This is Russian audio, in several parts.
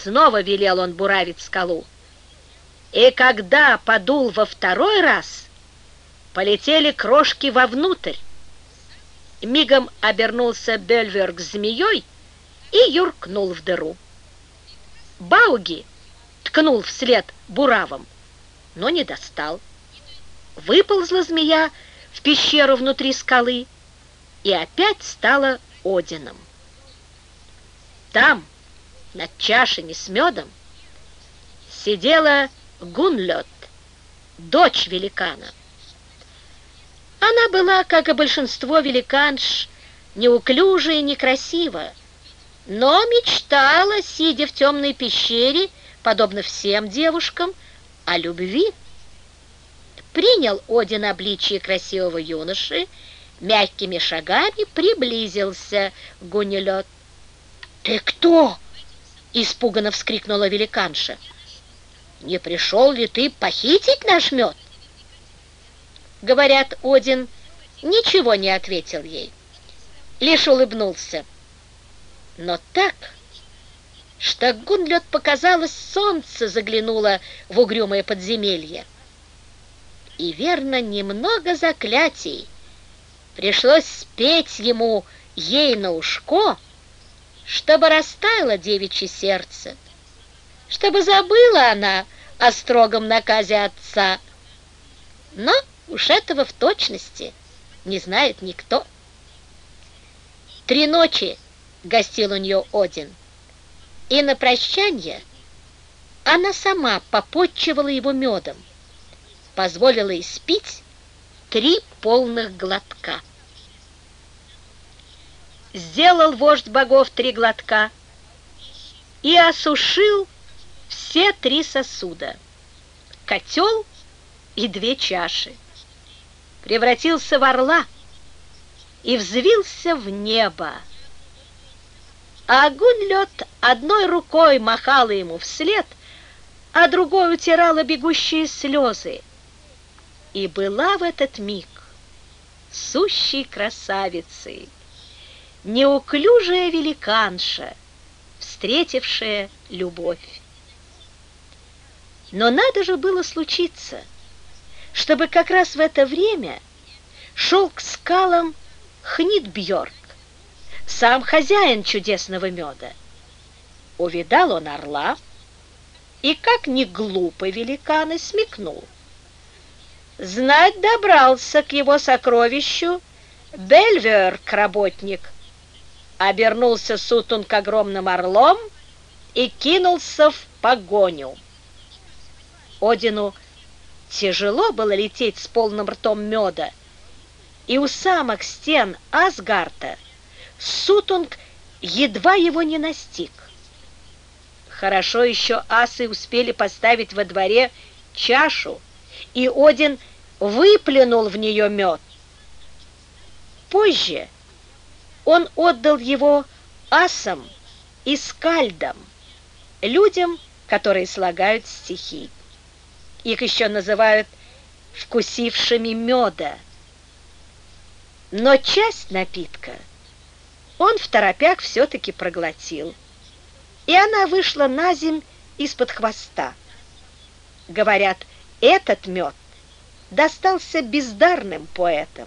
Снова велел он буравить скалу. И когда подул во второй раз, полетели крошки вовнутрь. Мигом обернулся Бельверг змеей и юркнул в дыру. Бауги ткнул вслед буравом, но не достал. Выползла змея в пещеру внутри скалы и опять стала Одином. Там, над чашей с медом, сидела Гунлёд, дочь великана. Она была, как и большинство великанш, неуклюжая и некрасива, но мечтала, сидя в темной пещере, подобно всем девушкам, о любви. Принял Один обличие красивого юноши, мягкими шагами приблизился к Гунлёд. «Ты кто?» — испуганно вскрикнула великанша. «Не пришел ли ты похитить наш мед?» Говорят, Один ничего не ответил ей, лишь улыбнулся. Но так, что Гунлёд показалось, солнце заглянуло в угрюмое подземелье. И верно, немного заклятий пришлось спеть ему ей на ушко, чтобы растаяло девичье сердце, чтобы забыла она о строгом наказе отца. Но уж этого в точности не знает никто. 3 ночи гостил у нее Один, и на прощанье она сама попотчевала его медом, позволила испить 3 полных глотка. Сделал вождь богов 3 глотка и осушил все 3 сосуда, котел и 2 чаши. Превратился в орла и взвился в небо. А Гунлёд одной рукой махала ему вслед, а другой утирала бегущие слезы. И была в этот миг сущей красавицей неуклюжая великанша, встретившая любовь. Но надо же было случиться, чтобы как раз в это время шел к скалам Хнитбьорг, сам хозяин чудесного меда. Увидал он орла и, как ни глупый великан, и смекнул. Знать добрался к его сокровищу Бельверг, работник. Обернулся Сутунг огромным орлом и кинулся в погоню. Одину тяжело было лететь с полным ртом меда, и у самых стен Асгарта Сутунг едва его не настиг. Хорошо еще асы успели поставить во дворе чашу, и Один выплюнул в нее мед. Позже он отдал его асам и скальдам, людям, которые слагают стихи. Их еще называют вкусившими меда. Но часть напитка он второпяк все-таки проглотил, и она вышла на земь из-под хвоста. Говорят, этот мед достался бездарным поэтам.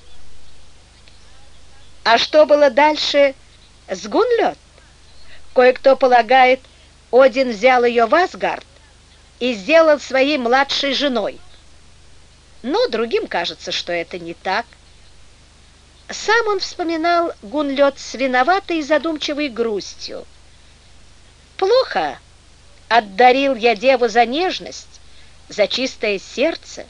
А что было дальше с Гунлёд? Кое-кто полагает, Один взял ее в Асгард и сделал своей младшей женой. Но другим кажется, что это не так. Сам он вспоминал Гунлёд с виноватой и задумчивой грустью. «Плохо отдарил я деву за нежность, за чистое сердце».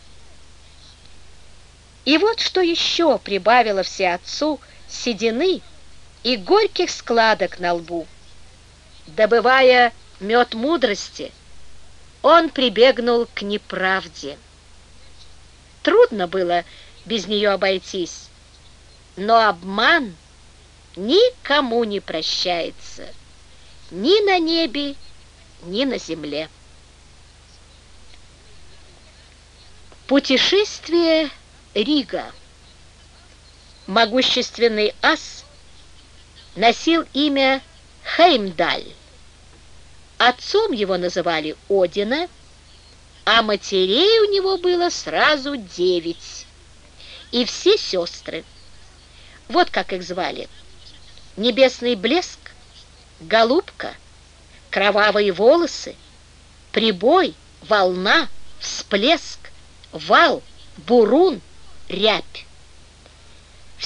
И вот что еще прибавило всеотцу седины и горьких складок на лбу. Добывая мед мудрости, он прибегнул к неправде. Трудно было без нее обойтись, но обман никому не прощается, ни на небе, ни на земле. Путешествие Рига. Могущественный ас носил имя Хеймдаль. Отцом его называли Одина, а матерей у него было сразу 9, и все сестры. Вот как их звали: Небесный блеск, Голубка, Кровавые волосы, Прибой, Волна, Всплеск, Вал, Бурун, Рябь.